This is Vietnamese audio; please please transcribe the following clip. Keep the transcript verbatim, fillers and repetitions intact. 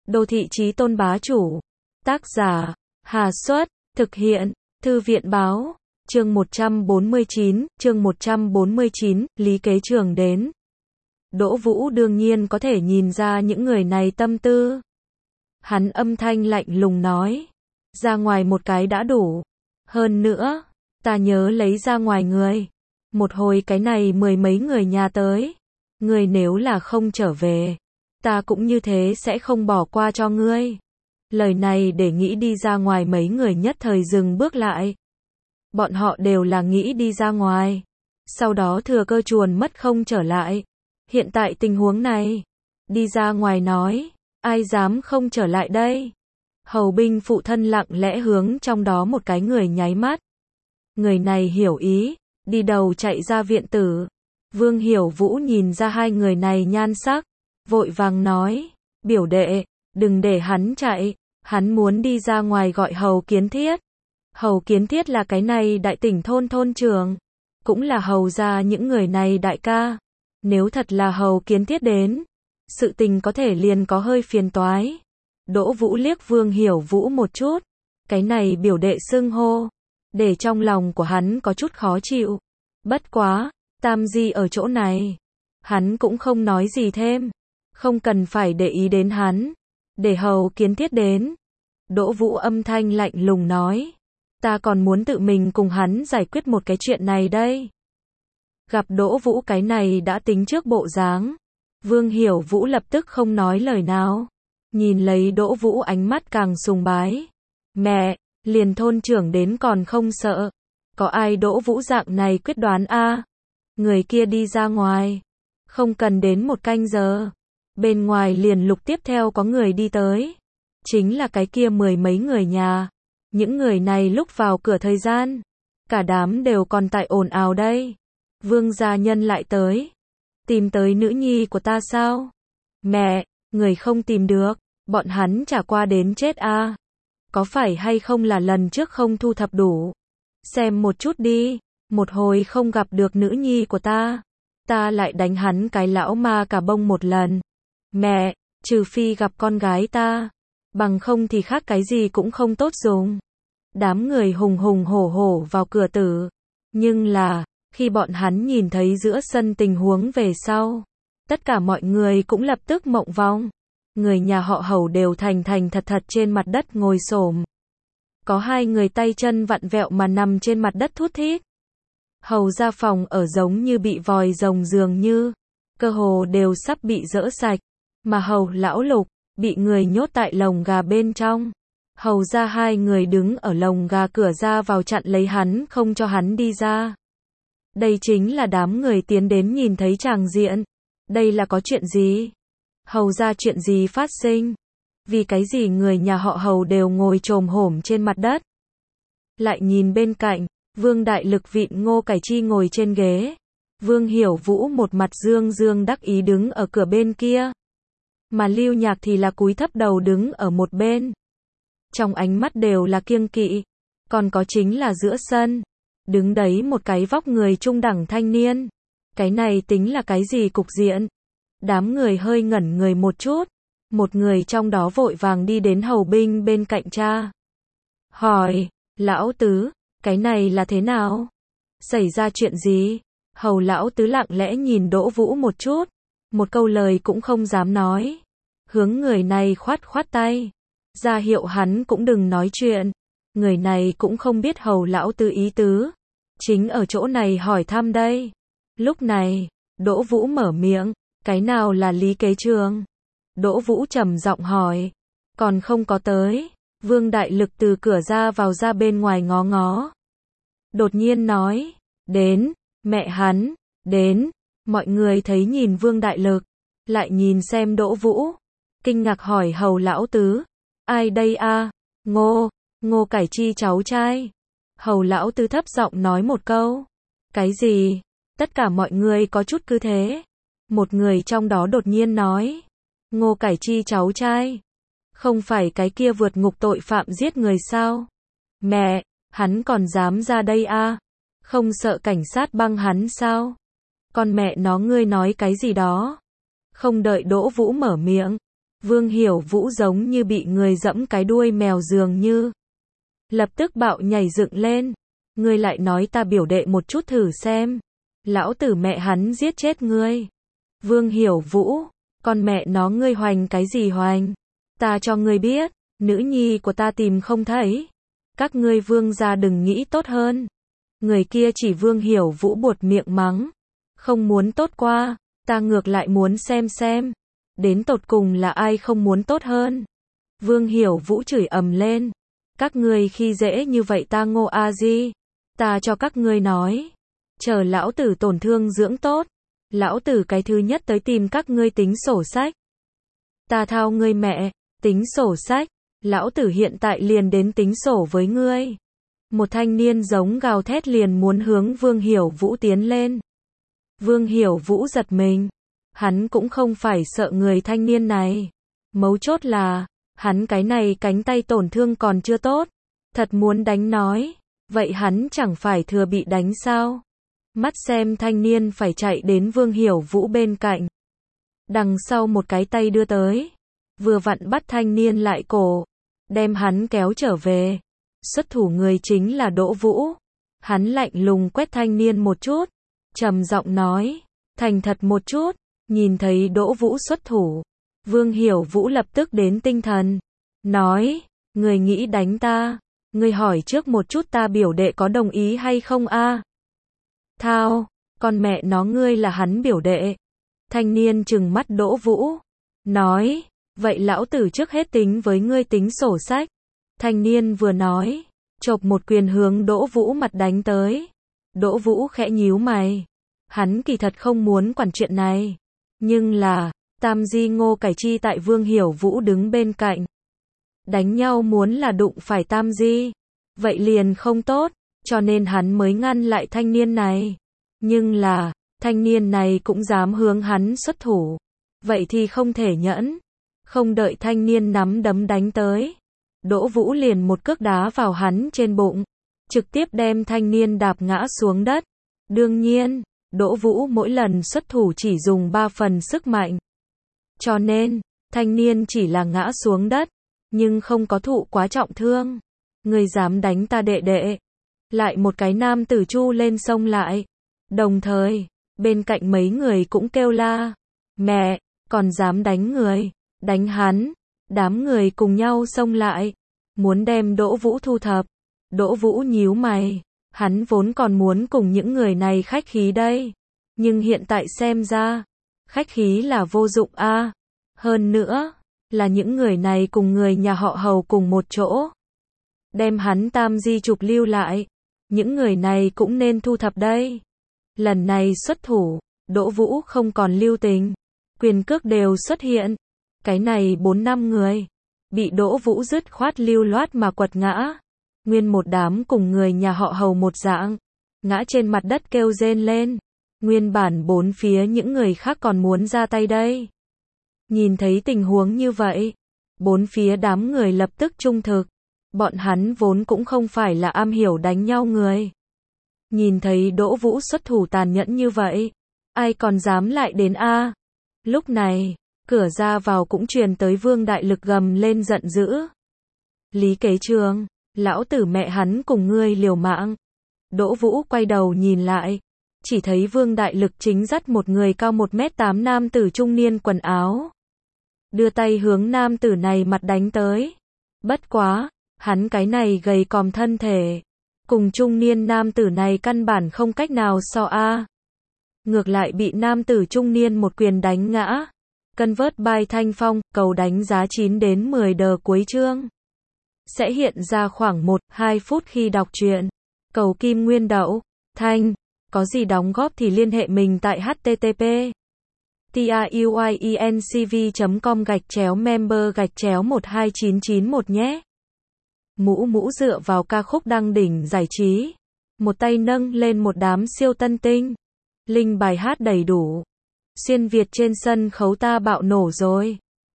Đô thị chí tôn bá chủ. Tác giả, Hà Xuất, thực hiện, Thư viện báo, chương một trăm bốn mươi chín, chương một trăm bốn mươi chín, Lý Kế Trường đến. Đỗ Vũ đương nhiên có thể nhìn ra những người này tâm tư. Hắn âm thanh lạnh lùng nói, ra ngoài một cái đã đủ. Hơn nữa, ta nhớ lấy ra ngoài người. Một hồi cái này mười mấy người nhà tới. Ngươi nếu là không trở về, ta cũng như thế sẽ không bỏ qua cho ngươi. Lời này để nghĩ đi ra ngoài mấy người nhất thời dừng bước lại. Bọn họ đều là nghĩ đi ra ngoài. Sau đó thừa cơ chuồn mất không trở lại. Hiện tại tình huống này, đi ra ngoài nói, ai dám không trở lại đây? Hầu binh phụ thân lặng lẽ hướng trong đó một cái người nháy mắt. Người này hiểu ý, đi đầu chạy ra viện tử. Vương Hiểu Vũ nhìn ra hai người này nhan sắc, vội vàng nói, biểu đệ, đừng để hắn chạy, hắn muốn đi ra ngoài gọi Hầu Kiến Thiết. Hầu Kiến Thiết là cái này đại tỉnh thôn thôn trưởng, cũng là hầu gia những người này đại ca. Nếu thật là Hầu Kiến Thiết đến, sự tình có thể liền có hơi phiền toái. Đỗ Vũ liếc Vương Hiểu Vũ một chút, cái này biểu đệ xưng hô, để trong lòng của hắn có chút khó chịu. Bất quá, Tam Di ở chỗ này, hắn cũng không nói gì thêm, không cần phải để ý đến hắn, để Hầu Kiến Thiết đến. Đỗ Vũ âm thanh lạnh lùng nói, ta còn muốn tự mình cùng hắn giải quyết một cái chuyện này đây. Gặp Đỗ Vũ cái này đã tính trước bộ dáng, Vương Hiểu Vũ lập tức không nói lời nào, nhìn lấy Đỗ Vũ ánh mắt càng sùng bái. Mẹ, liền thôn trưởng đến còn không sợ, có ai Đỗ Vũ dạng này quyết đoán a? Người kia đi ra ngoài, không cần đến một canh giờ, bên ngoài liền lục tiếp theo có người đi tới, chính là cái kia mười mấy người nhà. Những người này lúc vào cửa thời gian, cả đám đều còn tại ồn ào đây. Vương gia nhân lại tới, tìm tới nữ nhi của ta sao? Mẹ, người không tìm được, bọn hắn trả qua đến chết a. Có phải hay không là lần trước không thu thập đủ? Xem một chút đi, một hồi không gặp được nữ nhi của ta, ta lại đánh hắn cái lão ma cả bông một lần. Mẹ, trừ phi gặp con gái ta, bằng không thì khác cái gì cũng không tốt dùng. Đám người hùng hùng hổ hổ vào cửa tử, nhưng là, khi bọn hắn nhìn thấy giữa sân tình huống về sau, tất cả mọi người cũng lập tức mộng vong. Người nhà họ Hầu đều thành thành thật thật trên mặt đất ngồi xổm. Có hai người tay chân vặn vẹo mà nằm trên mặt đất thút thít. Hầu gia phòng ở giống như bị vòi rồng dường như, cơ hồ đều sắp bị dỡ sạch, mà Hầu lão Lục bị người nhốt tại lồng gà bên trong. Hầu gia hai người đứng ở lồng gà cửa ra vào chặn lấy hắn không cho hắn đi ra. Đây chính là đám người tiến đến nhìn thấy tràng diện. Đây là có chuyện gì? Hầu gia chuyện gì phát sinh? Vì cái gì người nhà họ Hầu đều ngồi chồm hổm trên mặt đất? Lại nhìn bên cạnh, Vương Đại Lực vịn Ngô Cải Chi ngồi trên ghế. Vương Hiểu Vũ một mặt dương dương đắc ý đứng ở cửa bên kia. Mà Lưu Nhạc thì là cúi thấp đầu đứng ở một bên. Trong ánh mắt đều là kiêng kỵ. Còn có chính là giữa sân, đứng đấy một cái vóc người trung đẳng thanh niên. Cái này tính là cái gì cục diện? Đám người hơi ngẩn người một chút. Một người trong đó vội vàng đi đến Hầu binh bên cạnh cha. Hỏi, lão tứ, cái này là thế nào? Xảy ra chuyện gì? Hầu lão tứ lặng lẽ nhìn Đỗ Vũ một chút, một câu lời cũng không dám nói. Hướng người này khoát khoát tay, ra hiệu hắn cũng đừng nói chuyện. Người này cũng không biết Hầu lão tứ ý tứ, chính ở chỗ này hỏi thăm đây. Lúc này, Đỗ Vũ mở miệng, cái nào là Lý Kế Trường? Đỗ Vũ trầm giọng hỏi, còn không có tới. Vương Đại Lực từ cửa ra vào ra bên ngoài ngó ngó. Đột nhiên nói, đến, mẹ hắn, đến. Mọi người thấy nhìn Vương Đại Lực, lại nhìn xem Đỗ Vũ, kinh ngạc hỏi Hầu lão tứ, ai đây a? Ngô, Ngô Cải Chi cháu trai. Hầu lão tứ thấp giọng nói một câu. Cái gì? Tất cả mọi người có chút cứ thế. Một người trong đó đột nhiên nói, Ngô Cải Chi cháu trai, không phải cái kia vượt ngục tội phạm giết người sao? Mẹ, hắn còn dám ra đây a? Không sợ cảnh sát băng hắn sao? Con mẹ nó ngươi nói cái gì đó? Không đợi Đỗ Vũ mở miệng, Vương Hiểu Vũ giống như bị người giẫm cái đuôi mèo dường như. Lập tức bạo nhảy dựng lên. Ngươi lại nói ta biểu đệ một chút thử xem. Lão tử mẹ hắn giết chết ngươi. Vương Hiểu Vũ, con mẹ nó ngươi hoành cái gì hoành? Ta cho ngươi biết, nữ nhi của ta tìm không thấy. Các ngươi Vương gia đừng nghĩ tốt hơn. Người kia chỉ Vương Hiểu Vũ buột miệng mắng. Không muốn tốt qua, ta ngược lại muốn xem xem. Đến tột cùng là ai không muốn tốt hơn. Vương Hiểu Vũ chửi ầm lên. Các ngươi khi dễ như vậy ta Ngô A Di. Ta cho các ngươi nói. Chờ lão tử tổn thương dưỡng tốt. Lão tử cái thứ nhất tới tìm các ngươi tính sổ sách. Ta thao ngươi mẹ, tính sổ sách. Lão tử hiện tại liền đến tính sổ với ngươi. Một thanh niên giống gào thét liền muốn hướng Vương Hiểu Vũ tiến lên. Vương Hiểu Vũ giật mình. Hắn cũng không phải sợ người thanh niên này. Mấu chốt là, hắn cái này cánh tay tổn thương còn chưa tốt. Thật muốn đánh nói. Vậy hắn chẳng phải thừa bị đánh sao? Mắt xem thanh niên phải chạy đến Vương Hiểu Vũ bên cạnh. Đằng sau một cái tay đưa tới. Vừa vặn bắt thanh niên lại cổ. Đem hắn kéo trở về. Xuất thủ người chính là Đỗ Vũ. Hắn lạnh lùng quét thanh niên một chút. Trầm giọng nói. Thành thật một chút. Nhìn thấy Đỗ Vũ xuất thủ. Vương Hiểu Vũ lập tức đến tinh thần. Nói. Người nghĩ đánh ta. Người hỏi trước một chút ta biểu đệ có đồng ý hay không a? Thao. Con mẹ nó ngươi là hắn biểu đệ. Thanh niên trừng mắt Đỗ Vũ. Nói. Vậy lão tử trước hết tính với ngươi tính sổ sách. Thanh niên vừa nói. Chộp một quyền hướng Đỗ Vũ mặt đánh tới. Đỗ Vũ khẽ nhíu mày. Hắn kỳ thật không muốn quản chuyện này. Nhưng là, Tam Di Ngô Cải Chi tại Vương Hiểu Vũ đứng bên cạnh. Đánh nhau muốn là đụng phải Tam Di. Vậy liền không tốt, cho nên hắn mới ngăn lại thanh niên này. Nhưng là, thanh niên này cũng dám hướng hắn xuất thủ. Vậy thì không thể nhẫn. Không đợi thanh niên nắm đấm đánh tới. Đỗ Vũ liền một cước đá vào hắn trên bụng. Trực tiếp đem thanh niên đạp ngã xuống đất. Đương nhiên, Đỗ Vũ mỗi lần xuất thủ chỉ dùng ba phần sức mạnh. Cho nên, thanh niên chỉ là ngã xuống đất. Nhưng không có thụ quá trọng thương. Người dám đánh ta đệ đệ. Lại một cái nam tử chu lên xông lại. Đồng thời, bên cạnh mấy người cũng kêu la. Mẹ, còn dám đánh người. Đánh hắn. Đám người cùng nhau xông lại. Muốn đem Đỗ Vũ thu thập. Đỗ Vũ nhíu mày. Hắn vốn còn muốn cùng những người này khách khí đây. Nhưng hiện tại xem ra. Khách khí là vô dụng a. À. Hơn nữa. Là những người này cùng người nhà họ Hầu cùng một chỗ. Đem hắn Tam Di trục lưu lại. Những người này cũng nên thu thập đây. Lần này xuất thủ. Đỗ Vũ không còn lưu tình. Quyền cước đều xuất hiện. Cái này bốn năm người. Bị Đỗ Vũ dứt khoát lưu loát mà quật ngã. Nguyên một đám cùng người nhà họ Hầu một dạng. Ngã trên mặt đất kêu rên lên. Nguyên bản bốn phía những người khác còn muốn ra tay đây. Nhìn thấy tình huống như vậy. Bốn phía đám người lập tức trung thực. Bọn hắn vốn cũng không phải là am hiểu đánh nhau người. Nhìn thấy Đỗ Vũ xuất thủ tàn nhẫn như vậy. Ai còn dám lại đến a? Lúc này, cửa ra vào cũng truyền tới Vương Đại Lực gầm lên giận dữ. Lý Kế Trường, lão tử mẹ hắn cùng ngươi liều mạng. Đỗ Vũ quay đầu nhìn lại. Chỉ thấy Vương Đại Lực chính dắt một người cao một mét tám nam tử trung niên quần áo. Đưa tay hướng nam tử này mặt đánh tới. Bất quá, hắn cái này gầy còm thân thể. Cùng trung niên nam tử này căn bản không cách nào so a. Ngược lại bị nam tử trung niên một quyền đánh ngã. Convert by Thanh Phong, cầu đánh giá chín đến mười đờ cuối chương. Sẽ hiện ra khoảng một đến hai phút khi đọc truyện. Cầu Kim Nguyên Đậu, Thanh. Có gì đóng góp thì liên hệ mình tại http truyencv chấm com gạch chéo member gạch chéo một hai chín chín một nhé. Mũ mũ dựa vào ca khúc đăng đỉnh giải trí. Một tay nâng lên một đám siêu tân tinh. Linh bài hát đầy đủ. Xuyên Việt trên sân khấu ta bạo nổ rồi.